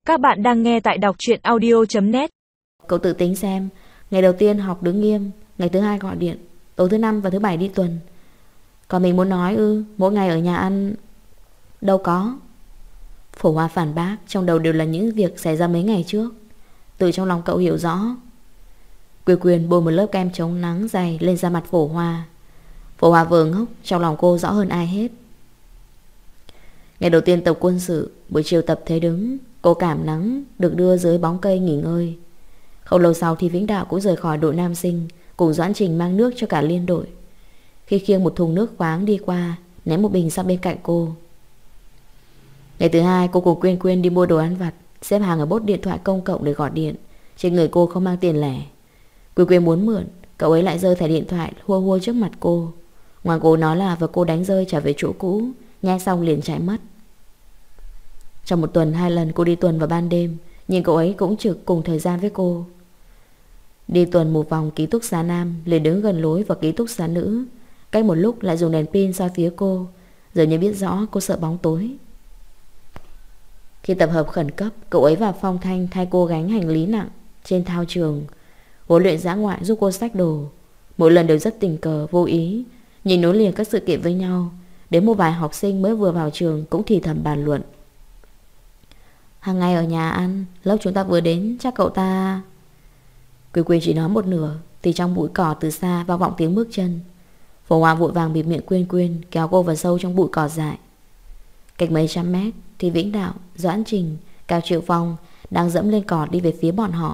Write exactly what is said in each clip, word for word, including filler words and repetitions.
Các bạn đang nghe tại đọc truyện audio chấm net. Cậu tự tính xem. Ngày đầu tiên học đứng nghiêm, ngày thứ hai gọi điện, tối thứ năm và thứ bảy đi tuần. Còn mình muốn nói ư? Mỗi ngày ở nhà ăn. Đâu có. Phổ Hoa phản bác, trong đầu đều là những việc xảy ra mấy ngày trước. Từ trong lòng cậu hiểu rõ. Quyên Quyên bôi một lớp kem chống nắng dày lên da mặt Phổ Hoa. Phổ Hoa vừa ngốc, trong lòng cô rõ hơn ai hết. Ngày đầu tiên tập quân sự, buổi chiều tập thế đứng, cô cảm nắng được đưa dưới bóng cây nghỉ ngơi. Không lâu sau thì Vĩnh Đạo cũng rời khỏi đội nam sinh, cùng Doãn Trình mang nước cho cả liên đội. Khi khiêng một thùng nước khoáng đi qua, ném một bình sang bên cạnh cô. Ngày thứ hai cô cùng Quyên Quyên đi mua đồ ăn vặt, xếp hàng ở bốt điện thoại công cộng để gọi điện. Trên người cô không mang tiền lẻ. Quyên Quyên muốn mượn, cậu ấy lại giơ thẻ điện thoại hua hua trước mặt cô. Ngoài cô nói là vừa cô đánh rơi trở về chỗ cũ, nghe xong liền chạy mất. Trong một tuần hai lần cô đi tuần vào ban đêm, nhưng cậu ấy cũng trực cùng thời gian với cô. Đi tuần một vòng ký túc xá nam, liền đứng gần lối vào ký túc xá nữ. Cách một lúc lại dùng đèn pin soi phía cô, giờ như biết rõ cô sợ bóng tối. Khi tập hợp khẩn cấp, cậu ấy và Phong Thanh thay cô gánh hành lý nặng trên thao trường. Huấn luyện dã ngoại giúp cô xách đồ. Mỗi lần đều rất tình cờ, vô ý, nhìn nối liền các sự kiện với nhau. Đến một vài học sinh mới vừa vào trường cũng thì thầm bàn luận. Hàng ngày ở nhà ăn, lớp chúng ta vừa đến, chắc cậu ta... Quyên Quyên chỉ nói một nửa thì trong bụi cỏ từ xa vang vọng tiếng bước chân. Phổ Hoa vội vàng bịt miệng Quyên Quyên, kéo cô vào sâu trong bụi cỏ dại. Cách mấy trăm mét thì Vĩnh Đạo, Doãn Trình, Cao Triệu Phong đang dẫm lên cỏ đi về phía bọn họ.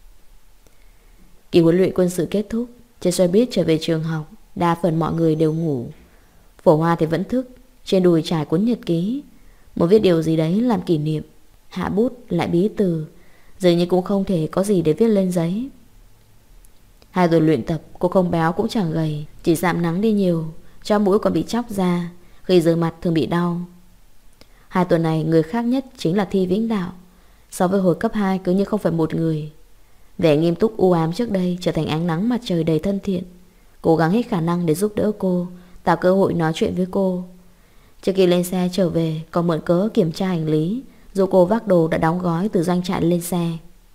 Kỳ huấn luyện quân sự kết thúc, trên xe buýt trở về trường học, đa phần mọi người đều ngủ. Phổ Hoa thì vẫn thức, trên đùi trải cuốn nhật ký, muốn viết điều gì đấy làm kỷ niệm. Hạ bút lại bí từ, dường như cũng không thể có gì để viết lên giấy. Hai tuần luyện tập, cô không béo cũng chẳng gầy, chỉ giảm nắng đi nhiều, cho mũi còn bị chóc ra, khi rửa mặt thường bị đau. Hai tuần này người khác nhất chính là Thi Vĩnh Đạo. So với hồi cấp hai cứ như không phải một người. Vẻ nghiêm túc u ám trước đây trở thành ánh nắng mặt trời đầy thân thiện, cố gắng hết khả năng để giúp đỡ cô, tạo cơ hội nói chuyện với cô. Trước khi lên xe trở về còn mượn cớ kiểm tra hành lý, dù cô vác đồ đã đóng gói từ doanh trại lên xe.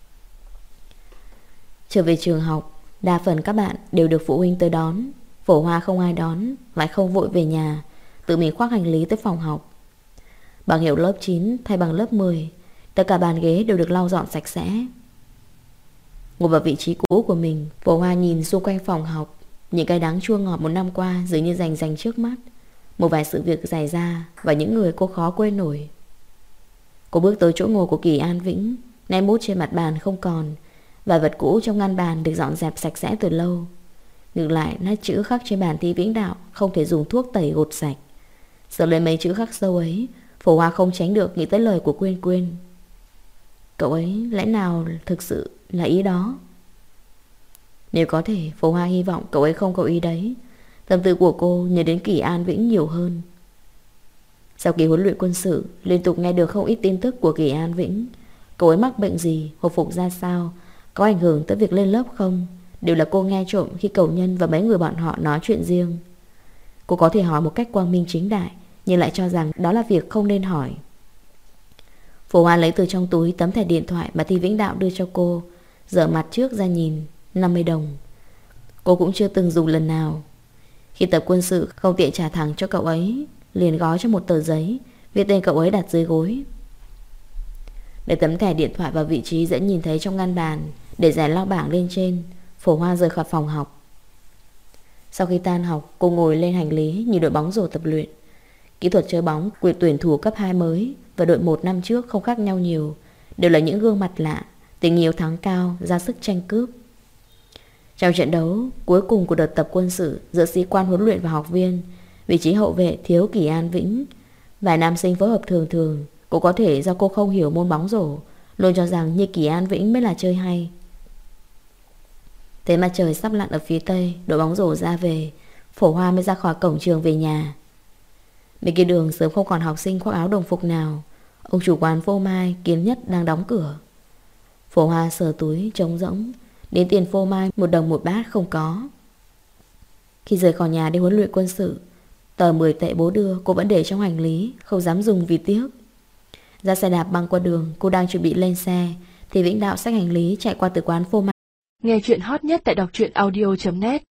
Trở về trường học, đa phần các bạn đều được phụ huynh tới đón. Phổ Hoa không ai đón, lại không vội về nhà, tự mình khoác hành lý tới phòng học. Bảng hiệu lớp chín thay bằng lớp mười, tất cả bàn ghế đều được lau dọn sạch sẽ. Ngồi vào vị trí cũ của mình, Phổ Hoa nhìn xung quanh phòng học. Những cái đắng chua ngọt một năm qua dường như rành rành trước mắt. Một vài sự việc xảy ra và những người cô khó quên nổi. Cô bước tới chỗ ngồi của Kỳ An Vĩnh, ném bút trên mặt bàn không còn, vài vật cũ trong ngăn bàn được dọn dẹp sạch sẽ từ lâu. Ngược lại, nét chữ khắc trên bàn Thi Vĩnh Đạo không thể dùng thuốc tẩy gột sạch. Sợ lên mấy chữ khắc sâu ấy, Phổ Hoa không tránh được nghĩ tới lời của Quyên Quyên. Cậu ấy lẽ nào thực sự là ý đó? Nếu có thể, Phổ Hoa hy vọng cậu ấy không có ý đấy. Tâm tư của cô nhớ đến Kỳ An Vĩnh nhiều hơn. Sau kỳ huấn luyện quân sự, liên tục nghe được không ít tin tức của Kỳ An Vĩnh. Cậu ấy mắc bệnh gì, hồi phục ra sao, có ảnh hưởng tới việc lên lớp không, đều là cô nghe trộm khi Cầu Nhân và mấy người bọn họ nói chuyện riêng. Cô có thể hỏi một cách quang minh chính đại, nhưng lại cho rằng đó là việc không nên hỏi. Phổ Hoa lấy từ trong túi tấm thẻ điện thoại mà Thi Vĩnh Đạo đưa cho cô, dở mặt trước ra nhìn. Năm mươi đồng. Cô cũng chưa từng dùng lần nào. Khi tập quân sự không tiện trả thẳng cho cậu ấy, liền gói cho một tờ giấy, viết tên cậu ấy đặt dưới gối. Để tấm thẻ điện thoại vào vị trí dễ nhìn thấy trong ngăn bàn, để giải lao bảng lên trên, Phổ Hoa rời khỏi phòng học. Sau khi tan học, cô ngồi lên hành lý nhìn đội bóng rổ tập luyện. Kỹ thuật chơi bóng của tuyển thủ cấp hai mới và đội một năm trước không khác nhau nhiều, đều là những gương mặt lạ, tình yêu thắng cao, ra sức tranh cướp. Trong trận đấu cuối cùng của đợt tập quân sự giữa sĩ quan huấn luyện và học viên, vị trí hậu vệ thiếu Kỳ An Vĩnh. Vài nam sinh phối hợp thường thường. Cô có thể do cô không hiểu môn bóng rổ, luôn cho rằng như Kỳ An Vĩnh mới là chơi hay. Thế mà trời sắp lặn ở phía tây, đội bóng rổ ra về, Phổ Hoa mới ra khỏi cổng trường về nhà. Bên kia đường sớm không còn học sinh khoác áo đồng phục nào. Ông chủ quán phô mai Kiến Nhất đang đóng cửa. Phổ Hoa sờ túi trống rỗng, đến tiền phô mai một đồng một bát không có. Khi rời khỏi nhà đi huấn luyện quân sự, tờ mười tệ bố đưa cô vẫn để trong hành lý, không dám dùng vì tiếc. Ra xe đạp băng qua đường, cô đang chuẩn bị lên xe thì Vĩnh Đạo xách hành lý chạy qua từ quán phô mai. Nghe chuyện hot nhất tại đọc truyện audio chấm net.